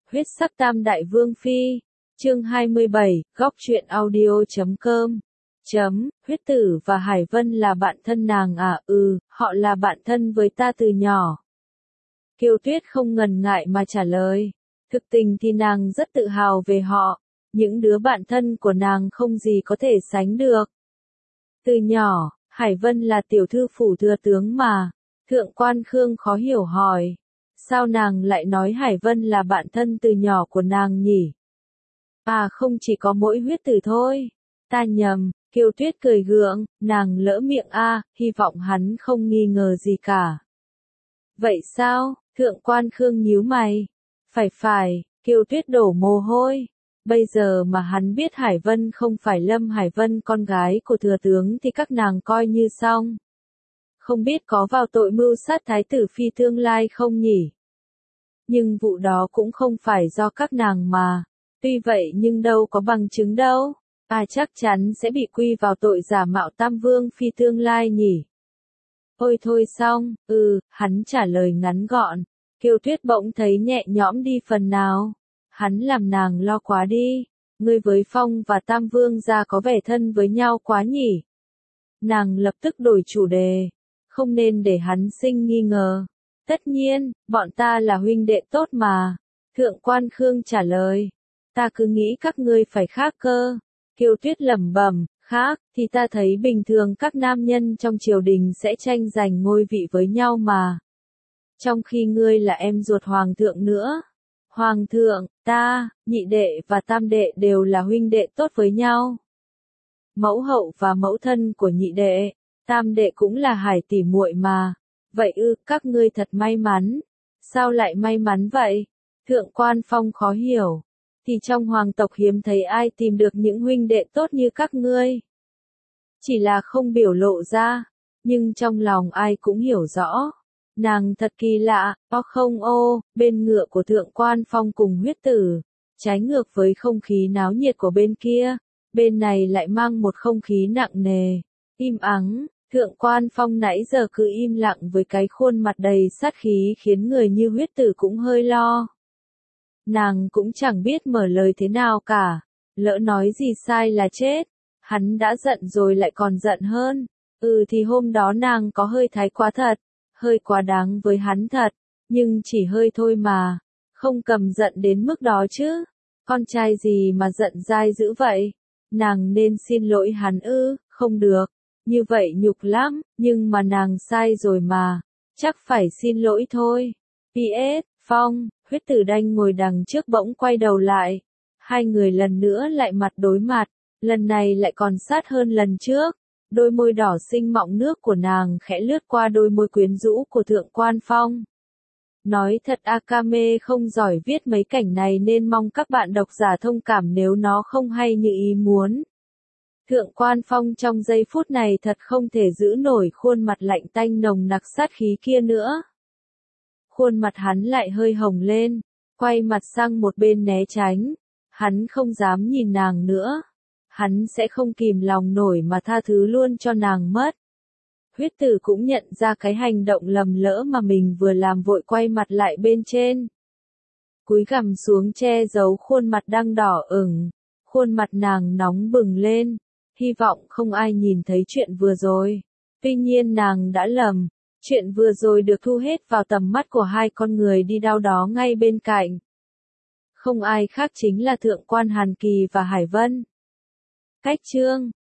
Huyết sắc tam đại vương phi. Chương 27, góc truyện audio.com. Huyết tử và Hải Vân là bạn thân nàng à? Họ là bạn thân với ta từ nhỏ. Kiều Tuyết không ngần ngại mà trả lời. Thực tình thì nàng rất tự hào về họ. Những đứa bạn thân của nàng không gì có thể sánh được. Từ nhỏ, Hải Vân là tiểu thư phủ thừa tướng mà. Thượng quan Khương khó hiểu hỏi. Sao nàng lại nói Hải Vân là bạn thân từ nhỏ của nàng nhỉ? À không chỉ có mỗi huyết tử thôi. Ta nhầm, Kiều Tuyết cười gượng, nàng lỡ miệng hy vọng hắn không nghi ngờ gì cả. Vậy sao? Thượng quan Khương nhíu mày. Phải, Kiều Tuyết đổ mồ hôi. Bây giờ mà hắn biết Hải Vân không phải Lâm Hải Vân con gái của thừa tướng thì các nàng coi như xong. Không biết có vào tội mưu sát thái tử phi tương lai không nhỉ? Nhưng vụ đó cũng không phải do các nàng mà. Tuy vậy nhưng đâu có bằng chứng đâu. Chắc chắn sẽ bị quy vào tội giả mạo tam vương phi tương lai nhỉ? Ôi thôi xong, hắn trả lời ngắn gọn. Kiều Tuyết bỗng thấy nhẹ nhõm đi phần nào. Hắn làm nàng lo quá đi. Ngươi với Phong và Tam Vương gia có vẻ thân với nhau quá nhỉ? Nàng lập tức đổi chủ đề. Không nên để hắn sinh nghi ngờ. Tất nhiên, bọn ta là huynh đệ tốt mà. Thượng quan Khương trả lời. Ta cứ nghĩ các ngươi phải khác cơ. Kiều Tuyết lẩm bẩm, khác, thì ta thấy bình thường các nam nhân trong triều đình sẽ tranh giành ngôi vị với nhau mà. Trong khi ngươi là em ruột hoàng thượng nữa. Hoàng thượng, ta, nhị đệ và tam đệ đều là huynh đệ tốt với nhau. Mẫu hậu và mẫu thân của nhị đệ, tam đệ cũng là Hải tỷ muội mà. Vậy các ngươi thật may mắn. Sao lại may mắn vậy? Thượng quan Phong khó hiểu. Thì trong hoàng tộc hiếm thấy ai tìm được những huynh đệ tốt như các ngươi. Chỉ là không biểu lộ ra, nhưng trong lòng ai cũng hiểu rõ. Nàng thật kỳ lạ, bên ngựa của Thượng quan Phong cùng huyết tử, trái ngược với không khí náo nhiệt của bên kia, bên này lại mang một không khí nặng nề, im ắng. Thượng quan Phong nãy giờ cứ im lặng với cái khuôn mặt đầy sát khí khiến người như huyết tử cũng hơi lo. Nàng cũng chẳng biết mở lời thế nào cả, lỡ nói gì sai là chết. Hắn đã giận rồi lại còn giận hơn. Thì hôm đó nàng có hơi thái quá thật, hơi quá đáng với hắn thật, nhưng chỉ hơi thôi mà, không cầm giận đến mức đó chứ. Con trai gì mà giận dai dữ vậy? Nàng nên xin lỗi hắn không được, như vậy nhục lắm, nhưng mà nàng sai rồi mà, chắc phải xin lỗi thôi. PS, Phong, huyết tử đanh ngồi đằng trước bỗng quay đầu lại. Hai người lần nữa lại mặt đối mặt, lần này lại còn sát hơn lần trước. Đôi môi đỏ xinh mọng nước của nàng khẽ lướt qua đôi môi quyến rũ của Thượng quan Phong. Nói thật Akame không giỏi viết mấy cảnh này nên mong các bạn độc giả thông cảm nếu nó không hay như ý muốn. Thượng quan Phong trong giây phút này thật không thể giữ nổi khuôn mặt lạnh tanh nồng nặc sát khí kia nữa. Khuôn mặt hắn lại hơi hồng lên, quay mặt sang một bên né tránh. Hắn không dám nhìn nàng nữa. Hắn sẽ không kìm lòng nổi mà tha thứ luôn cho nàng mất. Huyết tử cũng nhận ra cái hành động lầm lỡ mà mình vừa làm, vội quay mặt lại bên trên. Cúi gằm xuống che giấu khuôn mặt đang đỏ ửng. Khuôn mặt nàng nóng bừng lên. Hy vọng không ai nhìn thấy chuyện vừa rồi. Tuy nhiên nàng đã lầm. Chuyện vừa rồi được thu hết vào tầm mắt của hai con người đi đâu đó ngay bên cạnh. Không ai khác chính là Thượng quan Hàn Kỳ và Hải Vân. Cách chương